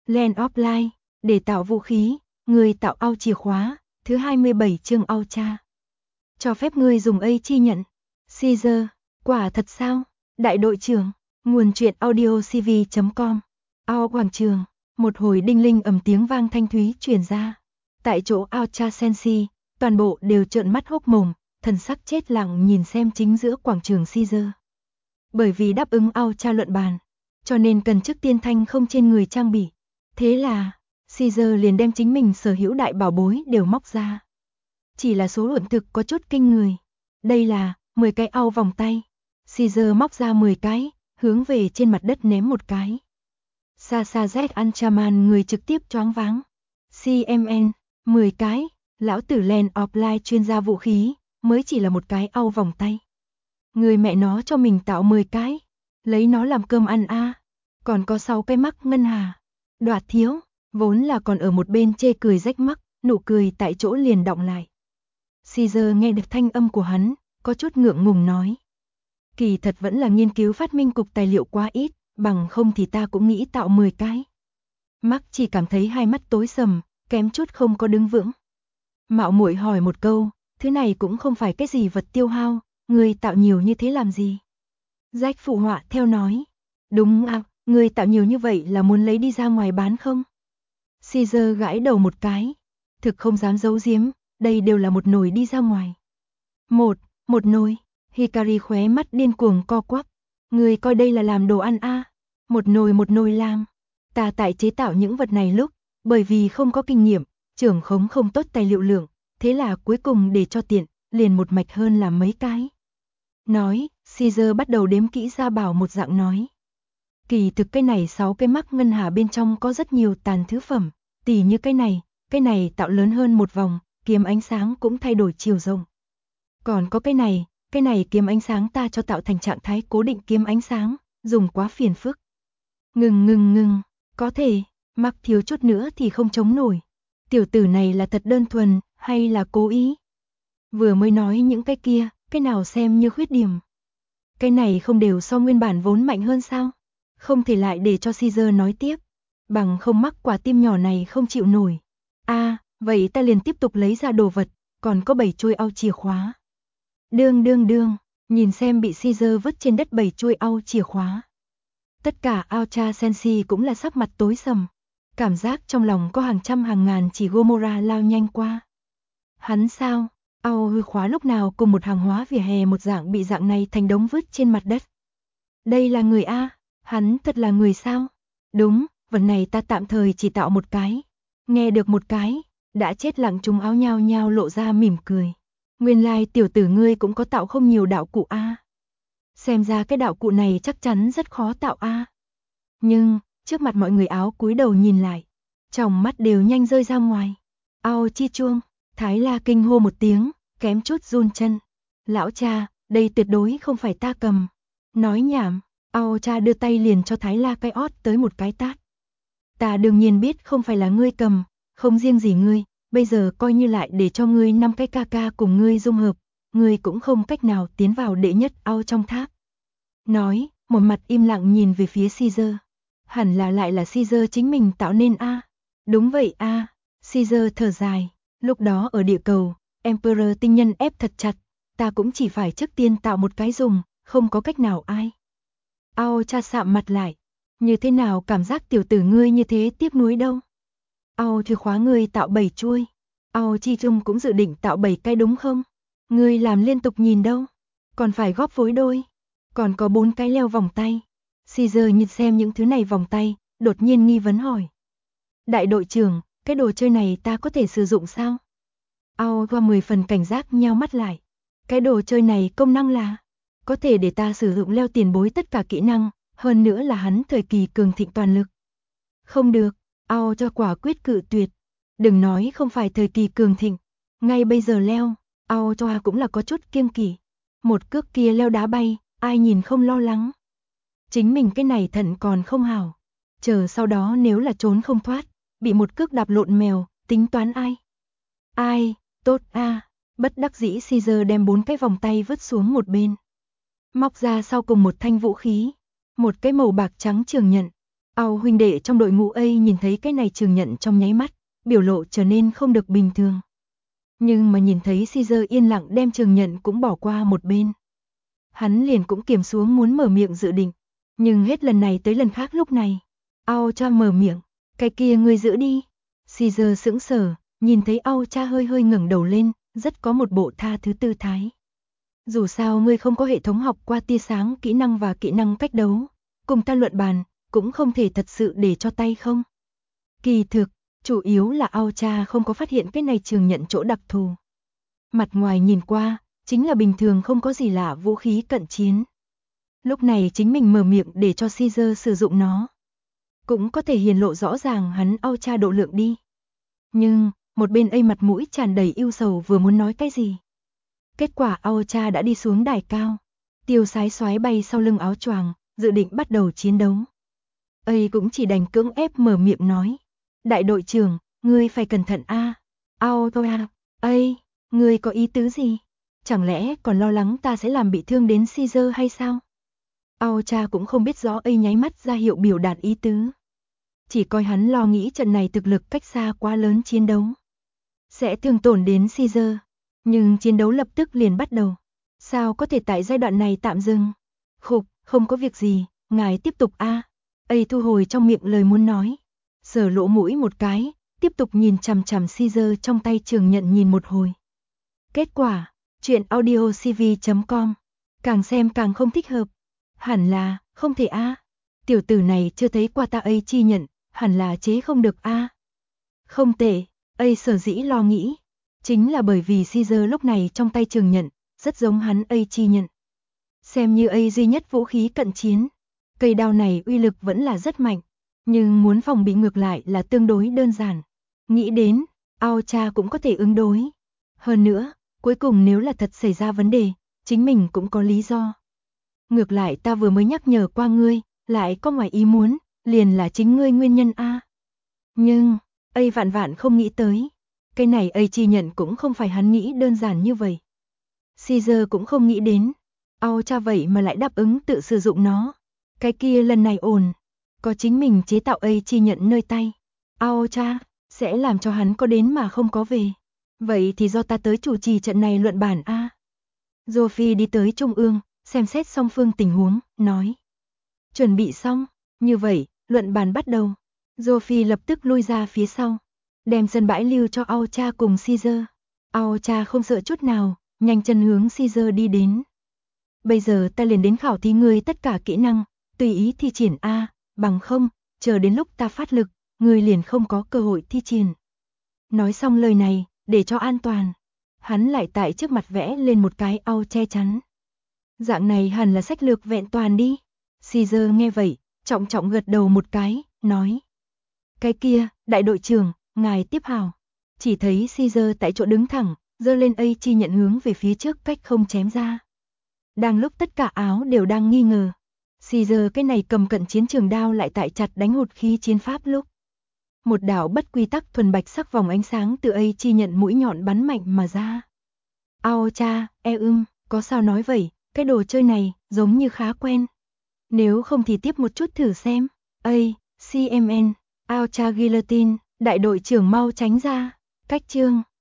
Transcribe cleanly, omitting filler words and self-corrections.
Land of Light, để tạo vũ khí, người tạo ao chìa khóa, thứ 27 chương ao cha. Cho phép ngươi dùng A chi nhận. Caesar, quả thật sao? Đại đội trưởng, nguồn truyện audio cv.com. Ao quảng trường, một hồi đinh linh ầm tiếng vang thanh thúy truyền ra. Tại chỗ ao cha Sensi, toàn bộ đều trợn mắt hốc mồm, thần sắc chết lặng nhìn xem chính giữa quảng trường Caesar. Bởi vì đáp ứng ao cha luận bàn, cho nên cần trước tiên thanh không trên người trang bị. Thế là, Caesar liền đem chính mình sở hữu đại bảo bối đều móc ra. Chỉ là số lượng thực có chút kinh người. Đây là 10 cái ao vòng tay. Caesar móc ra 10 cái, hướng về trên mặt đất ném một cái. Sasa Z Anchaman người trực tiếp choáng váng. CMN, 10 cái, lão tử Land of Light chuyên gia vũ khí, mới chỉ là một cái ao vòng tay. Người mẹ nó cho mình tạo 10 cái, lấy nó làm cơm ăn a. Còn có 6 cái mắc ngân hà. Đoạt thiếu, vốn là còn ở một bên chê cười rách mắt, nụ cười tại chỗ liền đọng lại. Caesar nghe được thanh âm của hắn, có chút ngượng ngùng nói. Kỳ thật vẫn là nghiên cứu phát minh cục tài liệu quá ít, bằng không thì ta cũng nghĩ tạo 10 cái. Mark chỉ cảm thấy hai mắt tối sầm, kém chút không có đứng vững. Mạo muội hỏi một câu, thứ này cũng không phải cái gì vật tiêu hao, người tạo nhiều như thế làm gì? Jack phụ họa theo nói. Đúng à, người tạo nhiều như vậy là muốn lấy đi ra ngoài bán không? Caesar gãi đầu một cái. Thực không dám giấu giếm, đây đều là một nồi đi ra ngoài. Một nồi. Hikari khóe mắt điên cuồng co quắp. Người coi đây là làm đồ ăn a? Một nồi làm. Ta tại chế tạo những vật này lúc, bởi vì không có kinh nghiệm, trưởng khống không tốt tài liệu lượng, thế là cuối cùng để cho tiện, liền một mạch hơn làm mấy cái. Nói, Caesar bắt đầu đếm kỹ ra bảo một dạng nói. Kỳ thực cái này 6 cái mắc ngân hà bên trong có rất nhiều tàn thứ phẩm, tỉ như cái này tạo lớn hơn một vòng, kiếm ánh sáng cũng thay đổi chiều rộng. Còn có cái này kiếm ánh sáng ta cho tạo thành trạng thái cố định kiếm ánh sáng, dùng quá phiền phức. Ngừng, có thể, mắc thiếu chút nữa thì không chống nổi. Tiểu tử này là thật đơn thuần, hay là cố ý? Vừa mới nói những cái kia, cái nào xem như khuyết điểm? Cái này không đều so nguyên bản vốn mạnh hơn sao? Không thể lại để cho Caesar nói tiếp, bằng không mắc quả tim nhỏ này không chịu nổi. Vậy ta liền tiếp tục lấy ra đồ vật, còn có 7 chuôi ao chìa khóa. Đương, nhìn xem bị Caesar vứt trên đất 7 chuôi ao chìa khóa. Tất cả ao cha Sensi cũng là sắc mặt tối sầm, cảm giác trong lòng có hàng trăm hàng ngàn chỉ Gomorrah lao nhanh qua. Hắn sao? Ao hư khóa lúc nào cùng một hàng hóa vỉa hè một dạng bị dạng này thành đống vứt trên mặt đất. Đây là người a? Hắn thật là người sao? Đúng, vật này ta tạm thời chỉ tạo một cái. Nghe được một cái, đã chết lặng chúng áo nhao nhao lộ ra mỉm cười. Nguyên lai tiểu tử ngươi cũng có tạo không nhiều đạo cụ a. Xem ra cái đạo cụ này chắc chắn rất khó tạo a. Nhưng, trước mặt mọi người áo cúi đầu nhìn lại, trong mắt đều nhanh rơi ra ngoài. Ao chi chuông, Thái La kinh hô một tiếng, kém chút run chân. Lão cha, đây tuyệt đối không phải ta cầm. Nói nhảm, ao cha đưa tay liền cho Thái La cái ót tới một cái tát. Ta đương nhiên biết không phải là ngươi cầm, không riêng gì ngươi, bây giờ coi như lại để cho ngươi 5 cái ca ca cùng ngươi dung hợp, ngươi cũng không cách nào tiến vào đệ nhất ao trong tháp. Nói, một mặt im lặng nhìn về phía Caesar. Hẳn là lại là Caesar chính mình tạo nên a. Đúng vậy a. Caesar thở dài, lúc đó ở địa cầu, Emperor tinh nhân ép thật chặt, ta cũng chỉ phải trước tiên tạo một cái dùng, không có cách nào ai. Ao cha sạm mặt lại, như thế nào cảm giác tiểu tử ngươi như thế tiếc nuối đâu. Ao chìa khóa ngươi tạo 7 chuôi, ao chi trung cũng dự định tạo 7 cái đúng không? Ngươi làm liên tục nhìn đâu, còn phải góp phối đôi, còn có 4 cái leo vòng tay. Caesar nhìn xem những thứ này vòng tay, đột nhiên nghi vấn hỏi. Đại đội trưởng, cái đồ chơi này ta có thể sử dụng sao? Ao qua 10 phần cảnh giác nheo mắt lại. Cái đồ chơi này công năng là có thể để ta sử dụng leo tiền bối tất cả kỹ năng, hơn nữa là hắn thời kỳ cường thịnh toàn lực. Không được, ao cho quả quyết cự tuyệt. Đừng nói không phải thời kỳ cường thịnh, ngay bây giờ leo, ao cho cũng là có chút kiêng kỵ. Một cước kia leo đá bay, ai nhìn không lo lắng. Chính mình cái này thận còn không hảo. Chờ sau đó nếu là trốn không thoát, bị một cước đạp lộn mèo, tính toán ai? Ai, tốt a. Bất đắc dĩ Caesar đem 4 cái vòng tay vứt xuống một bên. Móc ra sau cùng một thanh vũ khí, một cái màu bạc trắng trường nhận. Ao huynh đệ trong đội ngũ ấy nhìn thấy cái này trường nhận trong nháy mắt, biểu lộ trở nên không được bình thường. Nhưng mà nhìn thấy Caesar yên lặng đem trường nhận cũng bỏ qua một bên. Hắn liền cũng kiềm xuống muốn mở miệng dự định. Nhưng hết lần này tới lần khác lúc này. Ao cha mở miệng. Cái kia ngươi giữ đi. Caesar sững sờ, nhìn thấy Ao cha hơi hơi ngẩng đầu lên, rất có một bộ tha thứ tư thái. Dù sao ngươi không có hệ thống học qua tia sáng kỹ năng và kỹ năng cách đấu. Cùng ta luận bàn, cũng không thể thật sự để cho tay không. Kỳ thực, chủ yếu là Ao cha không có phát hiện cái này trường nhận chỗ đặc thù. Mặt ngoài nhìn qua, chính là bình thường không có gì lạ vũ khí cận chiến. Lúc này chính mình mở miệng để cho Caesar sử dụng nó. Cũng có thể hiển lộ rõ ràng hắn Ao cha độ lượng đi. Nhưng, một bên ấy mặt mũi tràn đầy ưu sầu vừa muốn nói cái gì. Kết quả Ao cha đã đi xuống đài cao. Tiêu sái xoái bay sau lưng áo choàng, dự định bắt đầu chiến đấu. Ấy cũng chỉ đành cưỡng ép mở miệng nói. Đại đội trưởng, ngươi phải cẩn thận a. Ao cha, ấy, ngươi có ý tứ gì? Chẳng lẽ còn lo lắng ta sẽ làm bị thương đến Caesar hay sao? Ao cha cũng không biết rõ ấy nháy mắt ra hiệu biểu đạt ý tứ. Chỉ coi hắn lo nghĩ trận này thực lực cách xa quá lớn chiến đấu. Sẽ thương tổn đến Caesar. Nhưng chiến đấu lập tức liền bắt đầu. Sao có thể tại giai đoạn này tạm dừng? Khục, không có việc gì, ngài tiếp tục a. Ấy thu hồi trong miệng lời muốn nói. Sờ lỗ mũi một cái, tiếp tục nhìn chằm chằm Caesar trong tay trường nhận nhìn một hồi. Kết quả, chuyện audiocv.com. Càng xem càng không thích hợp. Hẳn là, không thể a. Tiểu tử này chưa thấy qua ta ấy chi nhận, hẳn là chế không được a. Không tệ, ấy sở dĩ lo nghĩ. Chính là bởi vì Caesar lúc này trong tay trường nhận, rất giống hắn ấy chi nhận. Xem như ấy duy nhất vũ khí cận chiến. Cây đao này uy lực vẫn là rất mạnh, nhưng muốn phòng bị ngược lại là tương đối đơn giản. Nghĩ đến, Ao cha cũng có thể ứng đối. Hơn nữa, cuối cùng nếu là thật xảy ra vấn đề, chính mình cũng có lý do. Ngược lại ta vừa mới nhắc nhở qua ngươi, lại có ngoài ý muốn, liền là chính ngươi nguyên nhân a. Nhưng, ấy vạn vạn không nghĩ tới. Cái này ấy chi nhận cũng không phải hắn nghĩ đơn giản như vậy. Caesar cũng không nghĩ đến. Ao cha vậy mà lại đáp ứng tự sử dụng nó. Cái kia lần này ổn. Có chính mình chế tạo ấy chi nhận nơi tay. Ao cha, sẽ làm cho hắn có đến mà không có về. Vậy thì do ta tới chủ trì trận này luận bản a. Sophie đi tới trung ương, xem xét song phương tình huống, nói. Chuẩn bị xong, như vậy, luận bàn bắt đầu. Sophie lập tức lui ra phía sau, đem sân bãi lưu cho Ao cha cùng Caesar. Ao cha không sợ chút nào, nhanh chân hướng Caesar đi đến. Bây giờ ta liền đến khảo thí ngươi tất cả kỹ năng, tùy ý thi triển a, bằng không, chờ đến lúc ta phát lực, ngươi liền không có cơ hội thi triển. Nói xong lời này, để cho an toàn, hắn lại tại trước mặt vẽ lên một cái ao che chắn. Dạng này hẳn là sách lược vẹn toàn đi. Caesar nghe vậy, trọng trọng gật đầu một cái, nói. Cái kia, đại đội trưởng, ngài tiếp hào. Chỉ thấy Caesar tại chỗ đứng thẳng, giơ lên ấy chi nhận hướng về phía trước cách không chém ra. Đang lúc tất cả áo đều đang nghi ngờ. Caesar cái này cầm cận chiến trường đao lại tại chặt đánh hụt khí chiến pháp lúc. Một đạo bất quy tắc thuần bạch sắc vòng ánh sáng từ ấy chi nhận mũi nhọn bắn mạnh mà ra. Ao cha, có sao nói vậy, cái đồ chơi này, giống như khá quen. Nếu không thì tiếp một chút thử xem. CMN, Ao cha guillotine, đại đội trưởng mau tránh ra. Cách chương.